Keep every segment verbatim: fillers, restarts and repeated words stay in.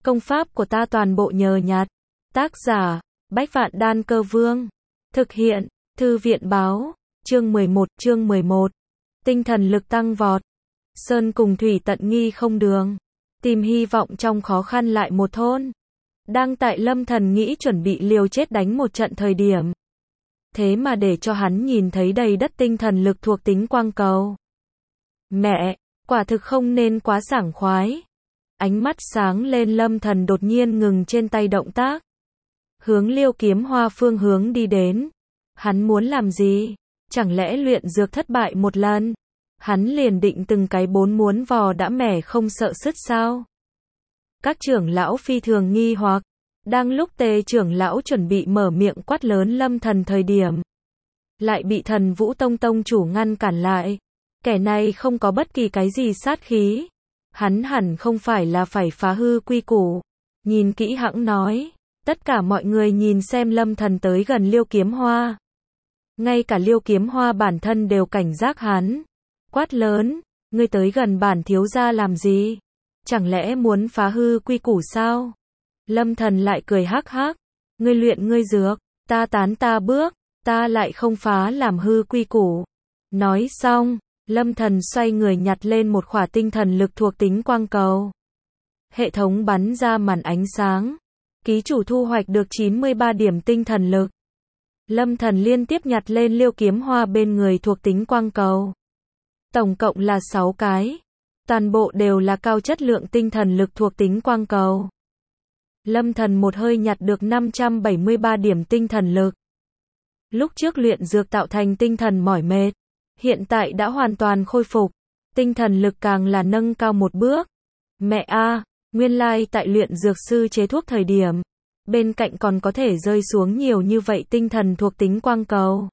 Công pháp của ta toàn bộ nhờ nhặt. Tác giả, Bách Vạn Đan Cơ Vương. Thực hiện, Thư viện Báo. Chương mười một, chương mười một. Tinh thần lực tăng vọt. Sơn cùng thủy tận nghi không đường. Tìm hy vọng trong khó khăn lại một thôn. Đang tại Lâm Thần nghĩ chuẩn bị liều chết đánh một trận thời điểm. Thế mà để cho hắn nhìn thấy đầy đất tinh thần lực thuộc tính quang cầu. Mẹ, quả thực không nên quá sảng khoái. Ánh mắt sáng lên, Lâm Thần đột nhiên ngừng trên tay động tác. Hướng Liêu Kiếm Hoa phương hướng đi đến. Hắn muốn làm gì? Chẳng lẽ luyện dược thất bại một lần? Hắn liền định từng cái bốn muốn vò đã mẻ không sợ sứt sao? Các trưởng lão phi thường nghi hoặc. Đang lúc Tề trưởng lão chuẩn bị mở miệng quát lớn Lâm Thần thời điểm, lại bị Thần Vũ Tông tông chủ ngăn cản lại. Kẻ này không có bất kỳ cái gì sát khí. Hắn hẳn không phải là phải phá hư quy củ. Nhìn kỹ hãng nói. Tất cả mọi người nhìn xem Lâm Thần tới gần Liêu Kiếm Hoa. Ngay cả Liêu Kiếm Hoa bản thân đều cảnh giác hắn. Quát lớn, ngươi tới gần bản thiếu gia làm gì? Chẳng lẽ muốn phá hư quy củ sao? Lâm Thần lại cười hắc hắc. Ngươi luyện ngươi dược, ta tán ta bước, ta lại không phá làm hư quy củ. Nói xong, Lâm Thần xoay người nhặt lên một khỏa tinh thần lực thuộc tính quang cầu. Hệ thống bắn ra màn ánh sáng. Ký chủ thu hoạch được chín mươi ba điểm tinh thần lực. Lâm Thần liên tiếp nhặt lên Liêu Kiếm Hoa bên người thuộc tính quang cầu. Tổng cộng là sáu cái. Toàn bộ đều là cao chất lượng tinh thần lực thuộc tính quang cầu. Lâm Thần một hơi nhặt được năm trăm bảy mươi ba điểm tinh thần lực. Lúc trước luyện dược tạo thành tinh thần mỏi mệt, hiện tại đã hoàn toàn khôi phục. Tinh thần lực càng là nâng cao một bước. Mẹ a, nguyên lai tại luyện dược sư chế thuốc thời điểm, bên cạnh còn có thể rơi xuống nhiều như vậy tinh thần thuộc tính quang cầu.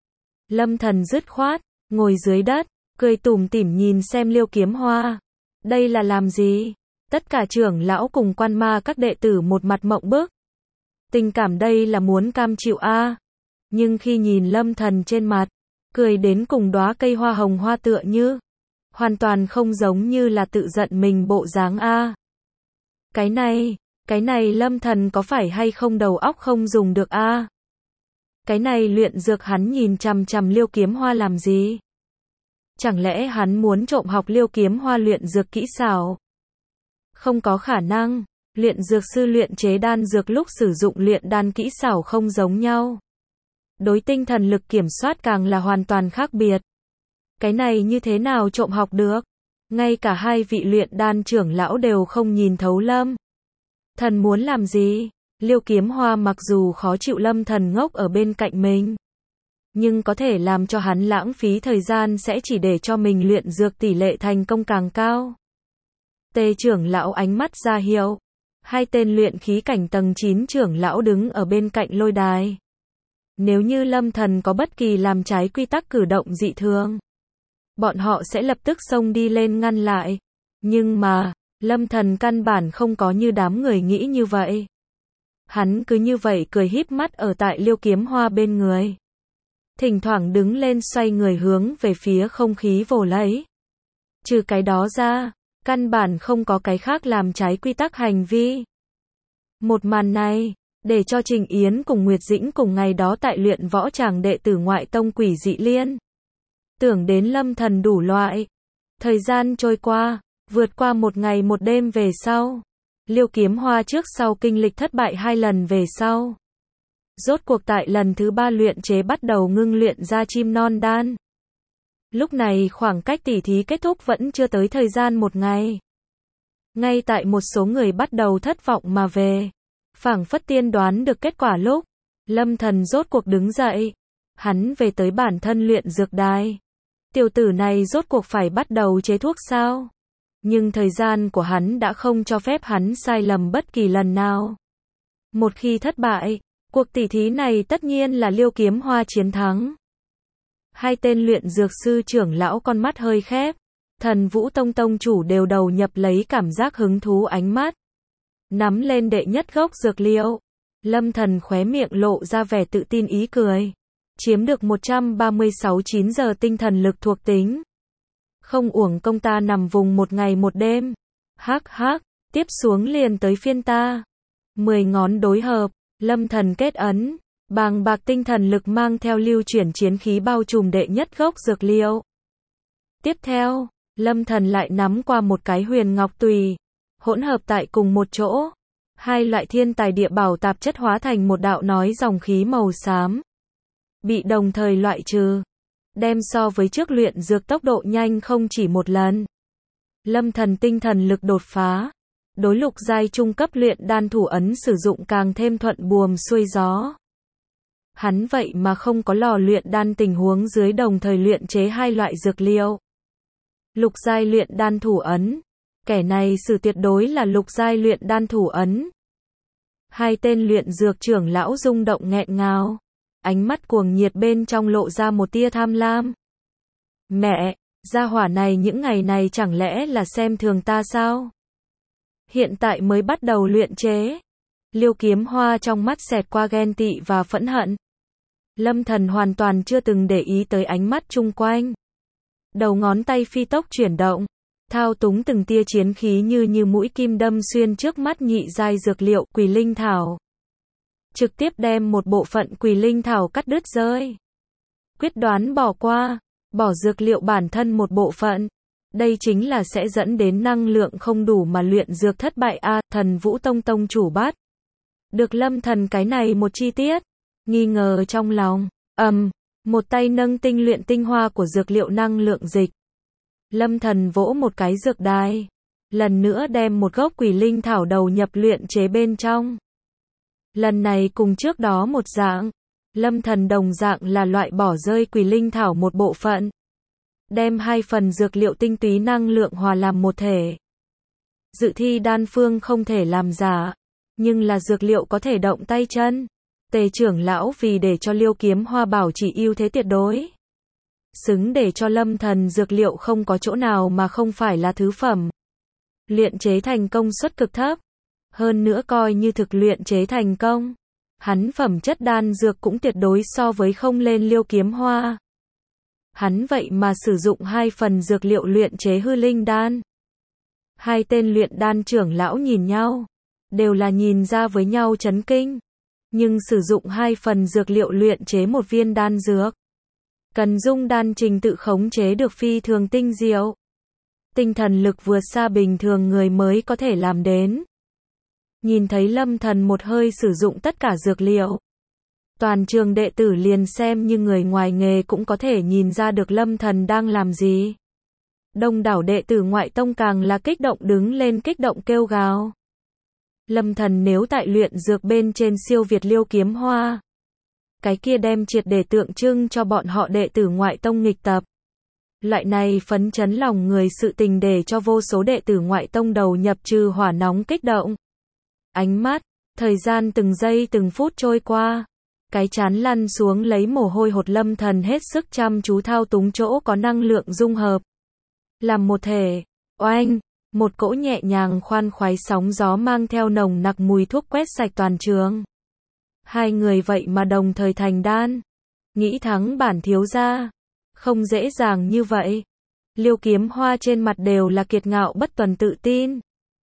Lâm Thần dứt khoát, ngồi dưới đất, cười tủm tỉm nhìn xem Liêu Kiếm Hoa. Đây là làm gì? Tất cả trưởng lão cùng quan ma các đệ tử một mặt mộng bức. Tình cảm đây là muốn cam chịu a. Nhưng khi nhìn Lâm Thần trên mặt, cười đến cùng đóa cây hoa hồng hoa tựa như, hoàn toàn không giống như là tự giận mình bộ dáng a. Cái này, cái này Lâm Thần có phải hay không đầu óc không dùng được a? Cái này luyện dược hắn nhìn chằm chằm Liêu Kiếm Hoa làm gì? Chẳng lẽ hắn muốn trộm học Liêu Kiếm Hoa luyện dược kỹ xảo? Không có khả năng, luyện dược sư luyện chế đan dược lúc sử dụng luyện đan kỹ xảo không giống nhau. Đối tinh thần lực kiểm soát càng là hoàn toàn khác biệt. Cái này như thế nào trộm học được? Ngay cả hai vị luyện đan trưởng lão đều không nhìn thấu Lâm Thần muốn làm gì. Liêu Kiếm Hoa mặc dù khó chịu Lâm Thần ngốc ở bên cạnh mình, nhưng có thể làm cho hắn lãng phí thời gian sẽ chỉ để cho mình luyện dược tỷ lệ thành công càng cao. Tề trưởng lão ánh mắt ra hiệu. Hai tên luyện khí cảnh tầng chín trưởng lão đứng ở bên cạnh lôi đài. Nếu như Lâm Thần có bất kỳ làm trái quy tắc cử động dị thường, bọn họ sẽ lập tức xông đi lên ngăn lại. Nhưng mà, Lâm Thần căn bản không có như đám người nghĩ như vậy. Hắn cứ như vậy cười híp mắt ở tại Liêu Kiếm Hoa bên người. Thỉnh thoảng đứng lên xoay người hướng về phía không khí vồ lấy. Trừ cái đó ra, căn bản không có cái khác làm trái quy tắc hành vi. Một màn này, để cho Trình Yến cùng Nguyệt Dĩnh cùng ngày đó tại luyện võ tràng đệ tử ngoại tông Quỷ Dị Liên. Tưởng đến Lâm Thần đủ loại. Thời gian trôi qua, vượt qua một ngày một đêm về sau. Liêu Kiếm Hoa trước sau kinh lịch thất bại hai lần về sau. Rốt cuộc tại lần thứ ba luyện chế bắt đầu ngưng luyện ra chim non đan. Lúc này khoảng cách tỉ thí kết thúc vẫn chưa tới thời gian một ngày. Ngay tại một số người bắt đầu thất vọng mà về, phảng phất tiên đoán được kết quả lúc, Lâm Thần rốt cuộc đứng dậy. Hắn về tới bản thân luyện dược đài. Tiểu tử này rốt cuộc phải bắt đầu chế thuốc sao? Nhưng thời gian của hắn đã không cho phép hắn sai lầm bất kỳ lần nào. Một khi thất bại, cuộc tỉ thí này tất nhiên là Liêu Kiếm Hoa chiến thắng. Hai tên luyện dược sư trưởng lão con mắt hơi khép. Thần Vũ Tông tông chủ đều đầu nhập lấy cảm giác hứng thú ánh mắt. Nắm lên đệ nhất gốc dược liệu. Lâm Thần khóe miệng lộ ra vẻ tự tin ý cười. Chiếm được một trăm ba mươi sáu chín giờ tinh thần lực thuộc tính. Không uổng công ta nằm vùng một ngày một đêm. Hắc hắc, Tiếp xuống liền tới phiên ta. Mười ngón đối hợp, Lâm Thần kết ấn, bàng bạc tinh thần lực mang theo lưu chuyển chiến khí bao trùm đệ nhất gốc dược liệu. Tiếp theo, Lâm Thần lại nắm qua một cái huyền ngọc tùy, hỗn hợp tại cùng một chỗ. Hai loại thiên tài địa bảo tạp chất hóa thành một đạo nói dòng khí màu xám. Bị đồng thời loại trừ. Đem so với trước luyện dược tốc độ nhanh không chỉ một lần. Lâm Thần tinh thần lực đột phá. Đối lục giai trung cấp luyện đan thủ ấn sử dụng càng thêm thuận buồm xuôi gió. Hắn vậy mà không có lò luyện đan tình huống dưới đồng thời luyện chế hai loại dược liệu. Lục giai luyện đan thủ ấn. Kẻ này sử tuyệt đối là lục giai luyện đan thủ ấn. Hai tên luyện dược trưởng lão rung động nghẹn ngào. Ánh mắt cuồng nhiệt bên trong lộ ra một tia tham lam. Mẹ, gia hỏa này những ngày này chẳng lẽ là xem thường ta sao? Hiện tại mới bắt đầu luyện chế. Liêu Kiếm Hoa trong mắt xẹt qua ghen tị và phẫn hận. Lâm Thần hoàn toàn chưa từng để ý tới ánh mắt chung quanh. Đầu ngón tay phi tốc chuyển động, thao túng từng tia chiến khí như như mũi kim đâm xuyên trước mắt nhị giai dược liệu Quỳ Linh Thảo. Trực tiếp đem một bộ phận Quỳ Linh Thảo cắt đứt rơi. Quyết đoán bỏ qua, bỏ dược liệu bản thân một bộ phận. Đây chính là sẽ dẫn đến năng lượng không đủ mà luyện dược thất bại a. À, Thần Vũ Tông tông chủ bắt được Lâm Thần cái này một chi tiết, nghi ngờ trong lòng, ầm, um, một tay nâng tinh luyện tinh hoa của dược liệu năng lượng dịch. Lâm Thần vỗ một cái dược đài, lần nữa đem một gốc Quỳ Linh Thảo đầu nhập luyện chế bên trong. Lần này cùng trước đó một dạng, Lâm Thần đồng dạng là loại bỏ rơi Quỳ Linh Thảo một bộ phận. Đem hai phần dược liệu tinh túy năng lượng hòa làm một thể. Dự thi đan phương không thể làm giả, nhưng là dược liệu có thể động tay chân. Tề trưởng lão vì để cho Liêu Kiếm Hoa bảo chỉ ưu thế tuyệt đối. Xứng để cho Lâm Thần dược liệu không có chỗ nào mà không phải là thứ phẩm. Luyện chế thành công suất cực thấp. Hơn nữa coi như thực luyện chế thành công. Hắn phẩm chất đan dược cũng tuyệt đối so với không lên Liêu Kiếm Hoa. Hắn vậy mà sử dụng hai phần dược liệu luyện chế hư linh đan. Hai tên luyện đan trưởng lão nhìn nhau, đều là nhìn ra với nhau chấn kinh. Nhưng sử dụng hai phần dược liệu luyện chế một viên đan dược, cần dung đan trình tự khống chế được phi thường tinh diệu. Tinh thần lực vượt xa bình thường người mới có thể làm đến. Nhìn thấy Lâm Thần một hơi sử dụng tất cả dược liệu. Toàn trường đệ tử liền xem như người ngoài nghề cũng có thể nhìn ra được Lâm Thần đang làm gì. Đông đảo đệ tử ngoại tông càng là kích động đứng lên kích động kêu gào. Lâm Thần nếu tại luyện dược bên trên siêu việt Liêu Kiếm Hoa, cái kia đem triệt để tượng trưng cho bọn họ đệ tử ngoại tông nghịch tập. Loại này phấn chấn lòng người sự tình để cho vô số đệ tử ngoại tông đầu nhập trừ hỏa nóng kích động. Ánh mắt, thời gian từng giây từng phút trôi qua. Cái chán lăn xuống lấy mồ hôi hột. Lâm Thần hết sức chăm chú thao túng chỗ có năng lượng dung hợp. Làm một thể, oanh, một cỗ nhẹ nhàng khoan khoái sóng gió mang theo nồng nặc mùi thuốc quét sạch toàn trường. Hai người vậy mà đồng thời thành đan. Nghĩ thắng bản thiếu gia. Không dễ dàng như vậy. Liêu Kiếm Hoa trên mặt đều là kiệt ngạo bất tuần tự tin.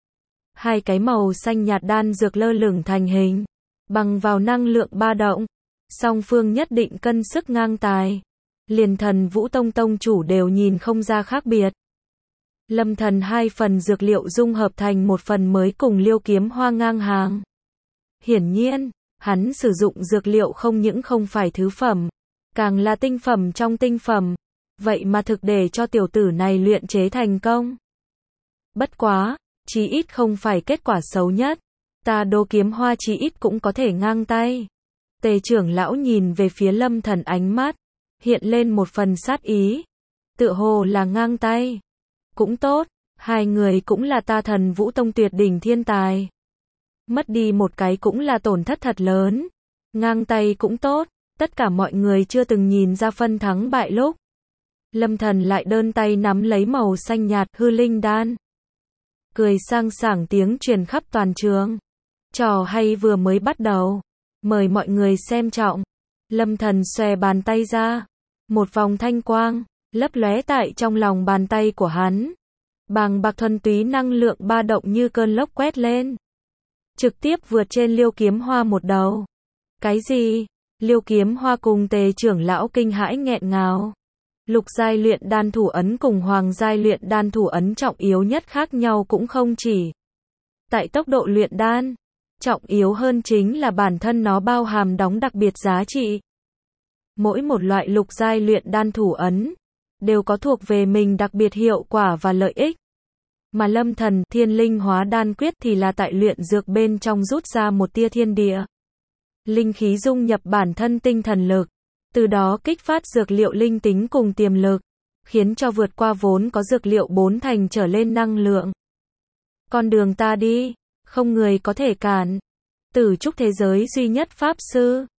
Hai cái màu xanh nhạt đan dược lơ lửng thành hình. Bằng vào năng lượng ba động. Song phương nhất định cân sức ngang tài. Liền Thần Vũ Tông tông chủ đều nhìn không ra khác biệt. Lâm Thần hai phần dược liệu dung hợp thành một phần mới cùng Liêu Kiếm Hoa ngang hàng. Hiển nhiên, hắn sử dụng dược liệu không những không phải thứ phẩm, càng là tinh phẩm trong tinh phẩm. Vậy mà thực để cho tiểu tử này luyện chế thành công. Bất quá, chí ít không phải kết quả xấu nhất. Ta Đô Kiếm Hoa chí ít cũng có thể ngang tay. Tề trưởng lão nhìn về phía Lâm Thần, ánh mắt hiện lên một phần sát ý. Tựa hồ là ngang tay. Cũng tốt, hai người cũng là ta Thần Vũ Tông tuyệt đỉnh thiên tài. Mất đi một cái cũng là tổn thất thật lớn. Ngang tay cũng tốt, tất cả mọi người chưa từng nhìn ra phân thắng bại lúc. Lâm Thần lại đơn tay nắm lấy màu xanh nhạt hư linh đan. Cười sang sảng tiếng truyền khắp toàn trường. Trò hay vừa mới bắt đầu. Mời mọi người xem trọng. Lâm Thần xòe bàn tay ra. Một vòng thanh quang lấp lóe tại trong lòng bàn tay của hắn. Bàng bạc thuần túy năng lượng ba động như cơn lốc quét lên. Trực tiếp vượt trên Liêu Kiếm Hoa một đầu. Cái gì? Liêu Kiếm Hoa cùng Tề trưởng lão kinh hãi nghẹn ngào. Lục giai luyện đan thủ ấn cùng hoàng giai luyện đan thủ ấn trọng yếu nhất khác nhau cũng không chỉ tại tốc độ luyện đan, trọng yếu hơn chính là bản thân nó bao hàm đóng đặc biệt giá trị. Mỗi một loại lục giai luyện đan thủ ấn đều có thuộc về mình đặc biệt hiệu quả và lợi ích. Mà Lâm Thần Thiên Linh Hóa Đan Quyết thì là tại luyện dược bên trong rút ra một tia thiên địa linh khí dung nhập bản thân tinh thần lực, từ đó kích phát dược liệu linh tính cùng tiềm lực, khiến cho vượt qua vốn có dược liệu bốn thành trở lên năng lượng. Con đường ta đi, không người có thể cản. Tử trúc thế giới duy nhất pháp sư,